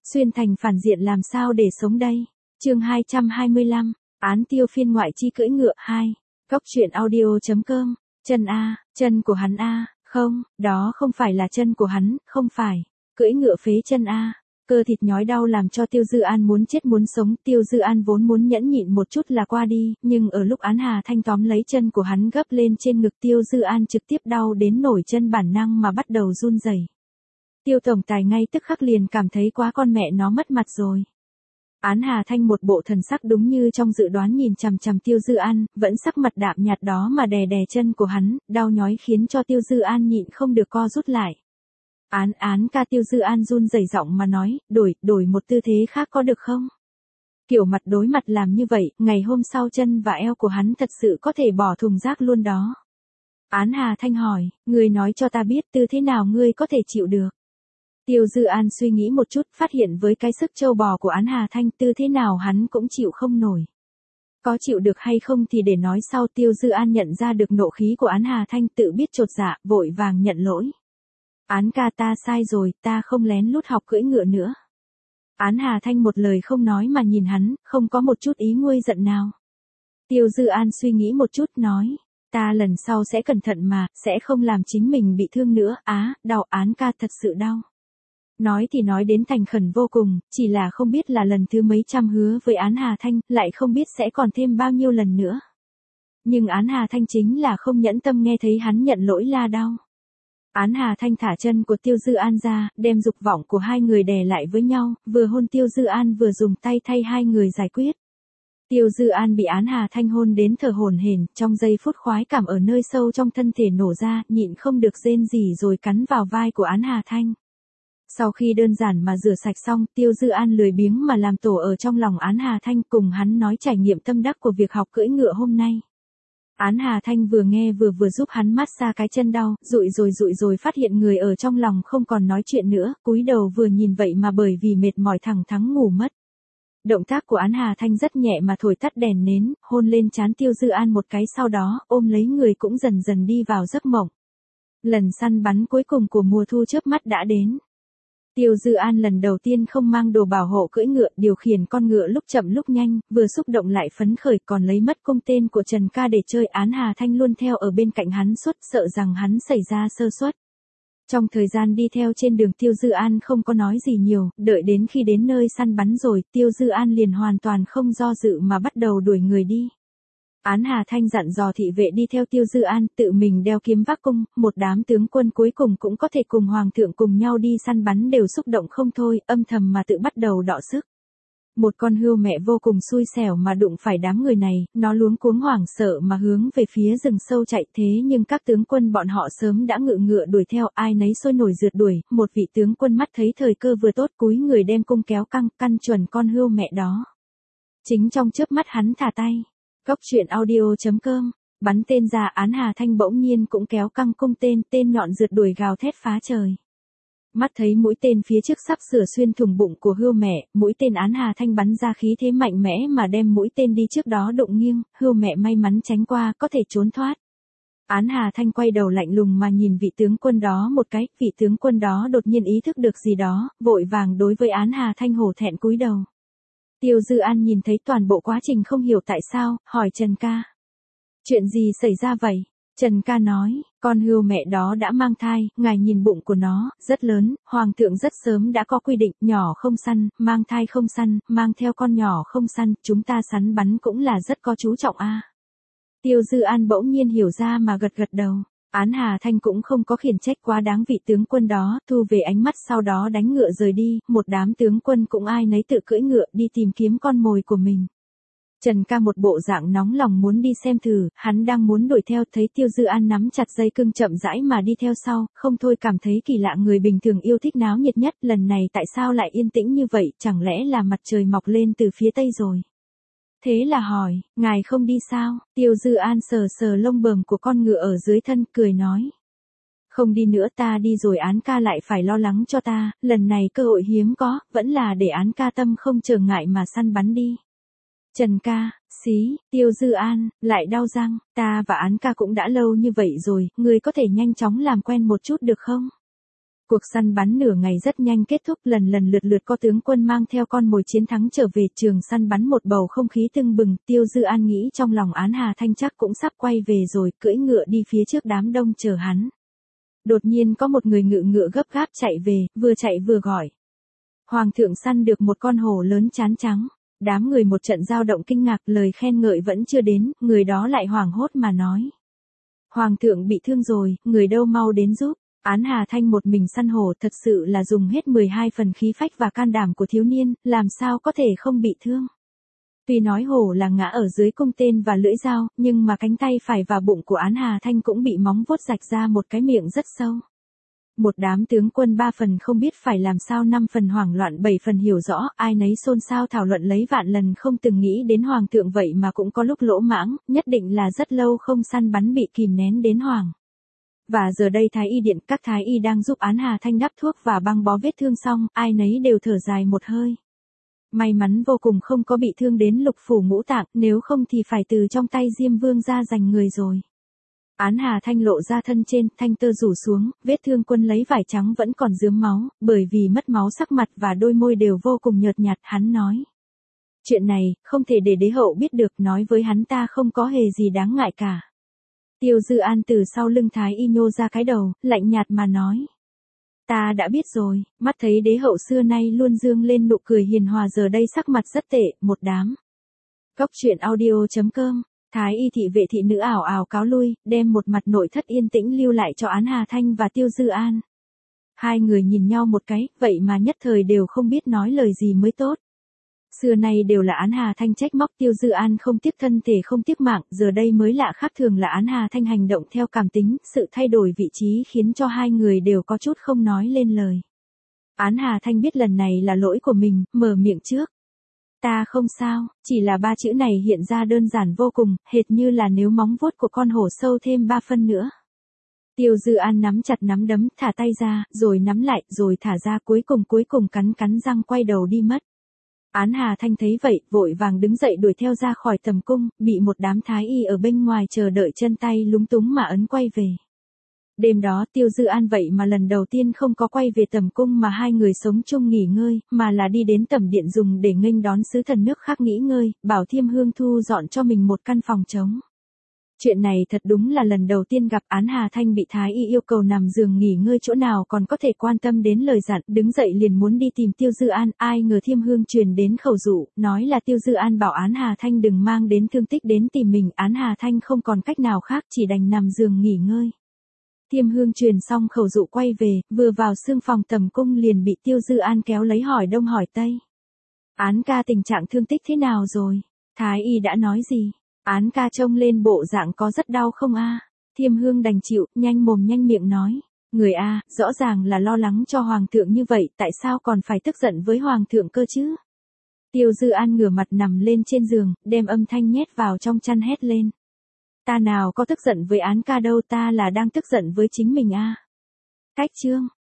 Xuyên thành phản diện làm sao để sống đây? Chương 225, án tiêu phiên ngoại chi cưỡi ngựa 2. Góc truyện audio.com. Chân của hắn a, không, đó không phải là chân của hắn, không phải. Cưỡi ngựa phế chân a. Cơ thịt nhói đau làm cho Tiêu Dư An muốn chết muốn sống, Tiêu Dư An vốn muốn nhẫn nhịn một chút là qua đi, nhưng ở lúc Án Hà Thanh tóm lấy chân của hắn gấp lên trên ngực, Tiêu Dư An trực tiếp đau đến nổi chân bản năng mà bắt đầu run rẩy. Tiêu tổng tài ngay tức khắc liền cảm thấy quá con mẹ nó mất mặt rồi. Án Hà Thanh một bộ thần sắc đúng như trong dự đoán nhìn chằm chằm Tiêu Dư An, vẫn sắc mặt đạm nhạt đó mà đè đè chân của hắn, đau nhói khiến cho Tiêu Dư An nhịn không được co rút lại. Án ca. Tiêu Dư An run rẩy giọng mà nói, đổi một tư thế khác có được không? Kiểu mặt đối mặt làm như vậy, ngày hôm sau chân và eo của hắn thật sự có thể bỏ thùng rác luôn đó. Án Hà Thanh hỏi, ngươi nói cho ta biết tư thế nào ngươi có thể chịu được. Tiêu Dư An suy nghĩ một chút, phát hiện với cái sức trâu bò của Án Hà Thanh tư thế nào hắn cũng chịu không nổi. Có chịu được hay không thì để nói sau. Tiêu Dư An nhận ra được nộ khí của Án Hà Thanh, tự biết chột dạ, vội vàng nhận lỗi. Án ca, ta sai rồi, ta không lén lút học cưỡi ngựa nữa. Án Hà Thanh một lời không nói mà nhìn hắn, không có một chút ý nguôi giận nào. Tiêu Dư An suy nghĩ một chút nói, ta lần sau sẽ cẩn thận mà, sẽ không làm chính mình bị thương nữa. Đau. Án ca, thật sự đau. Nói thì nói đến thành khẩn vô cùng, chỉ là không biết là lần thứ mấy trăm hứa với Án Hà Thanh, lại không biết sẽ còn thêm bao nhiêu lần nữa. Nhưng Án Hà Thanh chính là không nhẫn tâm nghe thấy hắn nhận lỗi la đau. Án Hà Thanh thả chân của Tiêu Dư An ra, đem dục vọng của hai người đè lại với nhau, vừa hôn Tiêu Dư An vừa dùng tay thay hai người giải quyết. Tiêu Dư An bị Án Hà Thanh hôn đến thở hổn hển, trong giây phút khoái cảm ở nơi sâu trong thân thể nổ ra, nhịn không được rên rỉ rồi cắn vào vai của Án Hà Thanh. Sau khi đơn giản mà rửa sạch xong, Tiêu Dư An lười biếng mà làm tổ ở trong lòng Án Hà Thanh, cùng hắn nói trải nghiệm tâm đắc của việc học cưỡi ngựa hôm nay. Án Hà Thanh vừa nghe vừa giúp hắn massage cái chân đau, dụi rồi phát hiện người ở trong lòng không còn nói chuyện nữa, cúi đầu vừa nhìn vậy mà bởi vì mệt mỏi thẳng thắn ngủ mất. Động tác của Án Hà Thanh rất nhẹ mà thổi tắt đèn nến, hôn lên trán Tiêu Dư An một cái, sau đó ôm lấy người cũng dần dần đi vào giấc mộng. Lần săn bắn cuối cùng của mùa thu chớp mắt đã đến. Tiêu Dư An lần đầu tiên không mang đồ bảo hộ cưỡi ngựa, điều khiển con ngựa lúc chậm lúc nhanh, vừa xúc động lại phấn khởi, còn lấy mất cung tên của Trần Ca để chơi. Án Hà Thanh luôn theo ở bên cạnh hắn suốt, sợ rằng hắn xảy ra sơ suất. Trong thời gian đi theo trên đường, Tiêu Dư An không có nói gì nhiều, đợi đến khi đến nơi săn bắn rồi, Tiêu Dư An liền hoàn toàn không do dự mà bắt đầu đuổi người đi. Án Hà Thanh dặn dò thị vệ đi theo Tiêu Dư An, tự mình đeo kiếm vác cung, một đám tướng quân cuối cùng cũng có thể cùng hoàng thượng cùng nhau đi săn bắn đều xúc động không thôi, âm thầm mà tự bắt đầu đọ sức. Một con hươu mẹ vô cùng xui xẻo mà đụng phải đám người này, nó luống cuống hoảng sợ mà hướng về phía rừng sâu chạy, thế nhưng các tướng quân bọn họ sớm đã ngự ngựa đuổi theo, ai nấy sôi nổi rượt đuổi. Một vị tướng quân mắt thấy thời cơ vừa tốt, cúi người đem cung kéo căn chuẩn con hươu mẹ đó. Chính trong chớp mắt hắn thả tay. Góc truyện audio.com. Bắn tên ra, Án Hà Thanh bỗng nhiên cũng kéo căng cung tên nhọn rượt đuổi gào thét phá trời. Mắt thấy mũi tên phía trước sắp sửa xuyên thủng bụng của hươu mẹ, mũi tên Án Hà Thanh bắn ra khí thế mạnh mẽ mà đem mũi tên đi trước đó đụng nghiêng, hươu mẹ may mắn tránh qua, có thể trốn thoát. Án Hà Thanh quay đầu lạnh lùng mà nhìn vị tướng quân đó một cái, vị tướng quân đó đột nhiên ý thức được gì đó, vội vàng đối với Án Hà Thanh hổ thẹn cúi đầu. Tiêu Dư An nhìn thấy toàn bộ quá trình không hiểu tại sao, hỏi Trần Ca. Chuyện gì xảy ra vậy? Trần Ca nói, con hươu mẹ đó đã mang thai, ngài nhìn bụng của nó, rất lớn, hoàng thượng rất sớm đã có quy định, nhỏ không săn, mang thai không săn, mang theo con nhỏ không săn, chúng ta săn bắn cũng là rất có chú trọng a. Tiêu Dư An bỗng nhiên hiểu ra mà gật đầu. Án Hà Thanh cũng không có khiển trách quá đáng vị tướng quân đó, thu về ánh mắt sau đó đánh ngựa rời đi, một đám tướng quân cũng ai nấy tự cưỡi ngựa đi tìm kiếm con mồi của mình. Trần Ca một bộ dạng nóng lòng muốn đi xem thử, hắn đang muốn đuổi theo, thấy Tiêu Dư An nắm chặt dây cương chậm rãi mà đi theo sau, không thôi cảm thấy kỳ lạ, người bình thường yêu thích náo nhiệt nhất, lần này tại sao lại yên tĩnh như vậy, chẳng lẽ là mặt trời mọc lên từ phía tây rồi. Thế là hỏi, ngài không đi sao? Tiêu Dư An sờ sờ lông bờm của con ngựa ở dưới thân, cười nói. Không đi nữa, ta đi rồi Án ca lại phải lo lắng cho ta, lần này cơ hội hiếm có, vẫn là để Án ca tâm không trở ngại mà săn bắn đi. Trần Ca, xí, Tiêu Dư An, lại đau răng, ta và Án ca cũng đã lâu như vậy rồi, ngươi có thể nhanh chóng làm quen một chút được không? Cuộc săn bắn nửa ngày rất nhanh kết thúc, lần lần lượt lượt có tướng quân mang theo con mồi chiến thắng trở về, trường săn bắn một bầu không khí tưng bừng, Tiêu Dư An nghĩ trong lòng Án Hà Thanh chắc cũng sắp quay về rồi, cưỡi ngựa đi phía trước đám đông chờ hắn. Đột nhiên có một người ngự ngựa gấp gáp chạy về, vừa chạy vừa gọi. Hoàng thượng săn được một con hổ lớn chán trắng. Đám người một trận dao động kinh ngạc, lời khen ngợi vẫn chưa đến, người đó lại hoảng hốt mà nói. Hoàng thượng bị thương rồi, người đâu mau đến giúp. Án Hà Thanh một mình săn hổ thật sự là dùng hết 12 phần khí phách và can đảm của thiếu niên, làm sao có thể không bị thương. Tuy nói hổ là ngã ở dưới cung tên và lưỡi dao, nhưng mà cánh tay phải và bụng của Án Hà Thanh cũng bị móng vuốt rạch ra một cái miệng rất sâu. Một đám tướng quân 3 phần không biết phải làm sao, 5 phần hoảng loạn, 7 phần hiểu rõ, ai nấy xôn xao thảo luận lấy vạn lần không từng nghĩ đến hoàng thượng, vậy mà cũng có lúc lỗ mãng, nhất định là rất lâu không săn bắn bị kìm nén đến hoảng. Và giờ đây Thái y điện, các thái y đang giúp Án Hà Thanh đắp thuốc và băng bó vết thương xong, ai nấy đều thở dài một hơi. May mắn vô cùng không có bị thương đến lục phủ ngũ tạng, nếu không thì phải từ trong tay Diêm Vương ra giành người rồi. Án Hà Thanh lộ ra thân trên, thanh tơ rủ xuống, vết thương quân lấy vải trắng vẫn còn rướm máu, bởi vì mất máu sắc mặt và đôi môi đều vô cùng nhợt nhạt, hắn nói. Chuyện này, không thể để đế hậu biết được, nói với hắn ta không có hề gì đáng ngại cả. Tiêu Dư An từ sau lưng thái y nhô ra cái đầu, lạnh nhạt mà nói. Ta đã biết rồi, mắt thấy đế hậu xưa nay luôn dương lên nụ cười hiền hòa, giờ đây sắc mặt rất tệ, một đám. Cốc truyện audio.com. Thái y thị vệ thị nữ ảo ảo cáo lui, đem một mặt nội thất yên tĩnh lưu lại cho Án Hà Thanh và Tiêu Dư An. Hai người nhìn nhau một cái, vậy mà nhất thời đều không biết nói lời gì mới tốt. Xưa nay đều là Án Hà Thanh trách móc Tiêu Dư An không tiếc thân thể không tiếc mạng, giờ đây mới lạ khác thường là Án Hà Thanh hành động theo cảm tính, sự thay đổi vị trí khiến cho hai người đều có chút không nói lên lời. Án Hà Thanh biết lần này là lỗi của mình, mở miệng trước. Ta không sao, chỉ là 3 chữ này hiện ra đơn giản vô cùng, hệt như là nếu móng vuốt của con hổ sâu thêm 3 phân nữa. Tiêu Dư An nắm chặt nắm đấm, thả tay ra, rồi nắm lại, rồi thả ra, cuối cùng cắn răng quay đầu đi mất. Án Hà Thanh thấy vậy, vội vàng đứng dậy đuổi theo ra khỏi tầm cung, bị một đám thái y ở bên ngoài chờ đợi chân tay lúng túng mà ấn quay về. Đêm đó Tiêu Dư An vậy mà lần đầu tiên không có quay về tầm cung mà hai người sống chung nghỉ ngơi, mà là đi đến tẩm điện dùng để nghênh đón sứ thần nước khác nghỉ ngơi, bảo Thiêm Hương thu dọn cho mình một căn phòng trống. Chuyện này thật đúng là lần đầu tiên gặp. Án Hà Thanh bị thái y yêu cầu nằm giường nghỉ ngơi chỗ nào còn có thể quan tâm đến lời dặn, đứng dậy liền muốn đi tìm Tiêu Dư An, ai ngờ Thiêm Hương truyền đến khẩu dụ, nói là Tiêu Dư An bảo Án Hà Thanh đừng mang đến thương tích đến tìm mình. Án Hà Thanh không còn cách nào khác, chỉ đành nằm giường nghỉ ngơi. Thiêm Hương truyền xong khẩu dụ quay về, vừa vào xương phòng tầm cung liền bị Tiêu Dư An kéo lấy hỏi đông hỏi tây. Án ca tình trạng thương tích thế nào rồi? Thái y đã nói gì? Án ca trông lên bộ dạng có rất đau không a? Thiêm Hương đành chịu, nhanh mồm nhanh miệng nói. Người a, rõ ràng là lo lắng cho hoàng thượng như vậy, tại sao còn phải tức giận với hoàng thượng cơ chứ? Tiêu Dư An ngửa mặt nằm lên trên giường, đem âm thanh nhét vào trong chăn hét lên. Ta nào có tức giận với Án ca đâu, ta là đang tức giận với chính mình a. Cách chương.